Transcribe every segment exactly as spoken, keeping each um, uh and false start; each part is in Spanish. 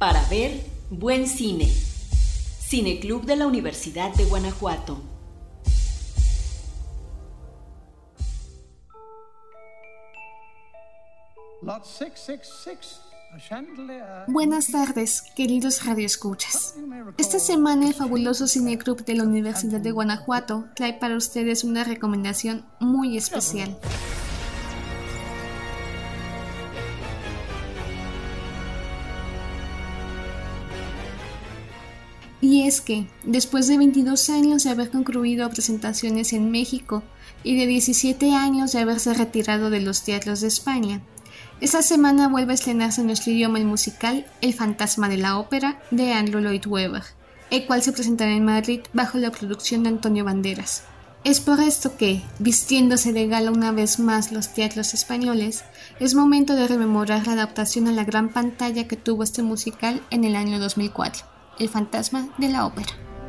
Para ver buen cine. Cineclub de la Universidad de Guanajuato. Buenas tardes, queridos radioescuchas. Esta semana el fabuloso Cineclub de la Universidad de Guanajuato trae para ustedes una recomendación muy especial. Y es que, después de veintidós años de haber concluido presentaciones en México y de diecisiete años de haberse retirado de los teatros de España, esta semana vuelve a estrenarse en nuestro idioma el musical El fantasma de la ópera de Andrew Lloyd Webber, el cual se presentará en Madrid bajo la producción de Antonio Banderas. Es por esto que, vistiéndose de gala una vez más los teatros españoles, es momento de rememorar la adaptación a la gran pantalla que tuvo este musical en el año dos mil cuatro. El fantasma de la ópera.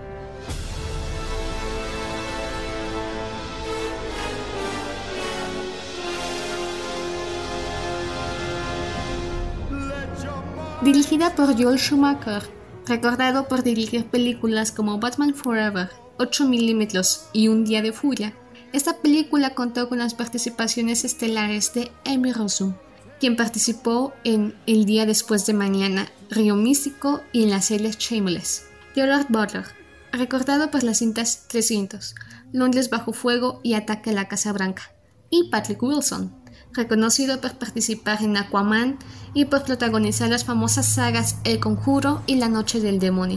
Dirigida por Joel Schumacher, recordado por dirigir películas como Batman Forever, ocho milímetros y Un día de furia, esta película contó con las participaciones estelares de Emmy Rossum, quien participó en El día después de mañana, Río Místico y en la serie Shameless. Gerard Butler, recordado por las cintas trescientos, Londres bajo fuego y Ataque a la Casa Blanca. Y Patrick Wilson, reconocido por participar en Aquaman y por protagonizar las famosas sagas El Conjuro y La Noche del Demonio.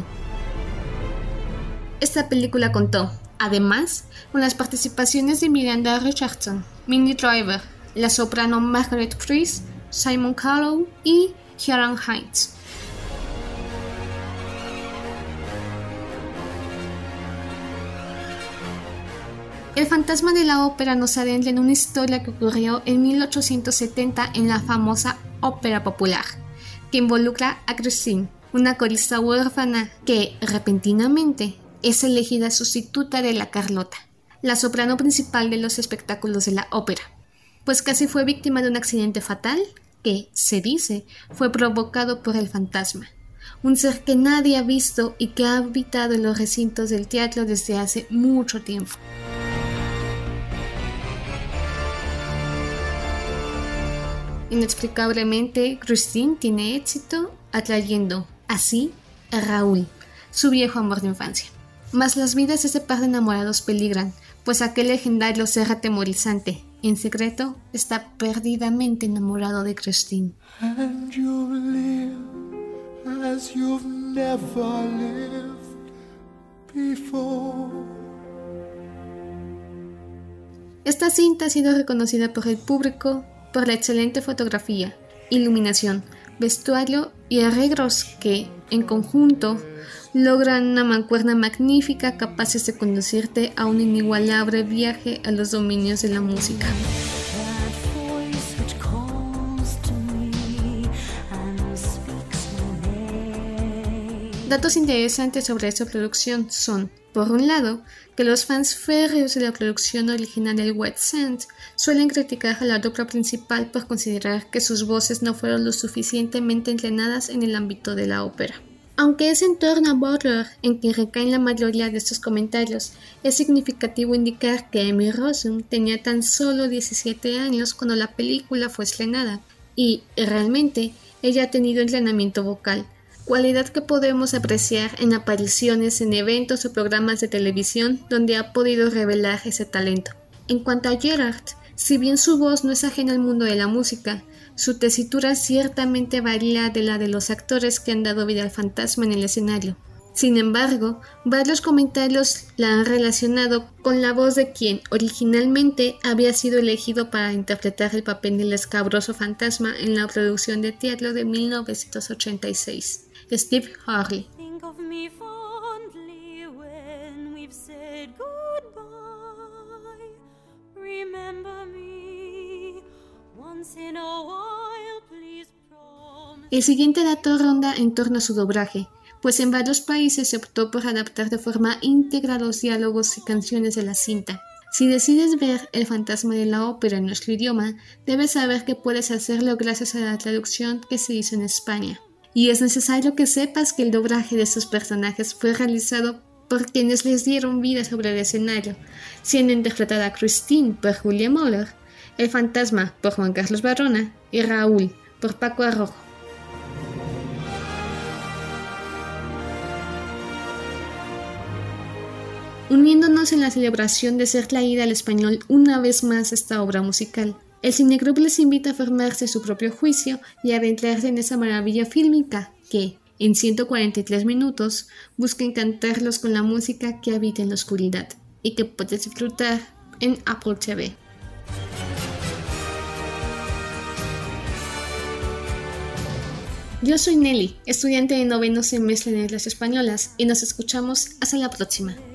Esta película contó, además, con las participaciones de Miranda Richardson, Minnie Driver, la soprano Margaret Price, Simon Callow y Ciarán Hinds. El fantasma de la ópera nos adentra en una historia que ocurrió en mil ochocientos setenta en la famosa ópera popular, que involucra a Christine, una corista huérfana que, repentinamente, es elegida sustituta de la Carlota, la soprano principal de los espectáculos de la ópera, pues casi fue víctima de un accidente fatal que, se dice, fue provocado por el fantasma, un ser que nadie ha visto y que ha habitado en los recintos del teatro desde hace mucho tiempo. Inexplicablemente, Christine tiene éxito atrayendo, así, a Raúl, su viejo amor de infancia. Mas las vidas de ese par de enamorados peligran, pues aquel legendario ser atemorizante, en secreto, está perdidamente enamorado de Christine. And you live as you've never lived before. Esta cinta ha sido reconocida por el público por la excelente fotografía, iluminación, vestuario y arreglos que, en conjunto, logran una mancuerna magnífica capaces de conducirte a un inigualable viaje a los dominios de la música. Datos interesantes sobre esta producción son, por un lado, que los fans férreos de la producción original del West End suelen criticar a la dupla principal por considerar que sus voces no fueron lo suficientemente entrenadas en el ámbito de la ópera. Aunque es en torno a Butler en quien recaen la mayoría de estos comentarios, es significativo indicar que Emmy Rossum tenía tan solo diecisiete años cuando la película fue estrenada, y, realmente, ella ha tenido entrenamiento vocal, cualidad que podemos apreciar en apariciones en eventos o programas de televisión donde ha podido revelar ese talento. En cuanto a Gerard, si bien su voz no es ajena al mundo de la música, su tesitura ciertamente varía de la de los actores que han dado vida al fantasma en el escenario. Sin embargo, varios comentarios la han relacionado con la voz de quien originalmente había sido elegido para interpretar el papel del escabroso fantasma en la producción de teatro de mil novecientos ochenta y seis. Steve Harley. El siguiente dato ronda en torno a su doblaje, pues en varios países se optó por adaptar de forma íntegra los diálogos y canciones de la cinta. Si decides ver El fantasma de la ópera en nuestro idioma, debes saber que puedes hacerlo gracias a la traducción que se hizo en España. y es necesario que sepas que el doblaje de estos personajes fue realizado por quienes les dieron vida sobre el escenario, siendo interpretada Christine por Julia Moller, el fantasma por Juan Carlos Barona y Raúl por Paco Arrojo. Uniéndonos en la celebración de ser traída al español una vez más esta obra musical, el Cineclub les invita a formarse su propio juicio y a adentrarse en esa maravilla fílmica que, en ciento cuarenta y tres minutos, busca encantarlos con la música que habita en la oscuridad y que puedes disfrutar en Apple T V. Yo soy Nelly, estudiante de noveno semestre de Letras Españolas, y nos escuchamos hasta la próxima.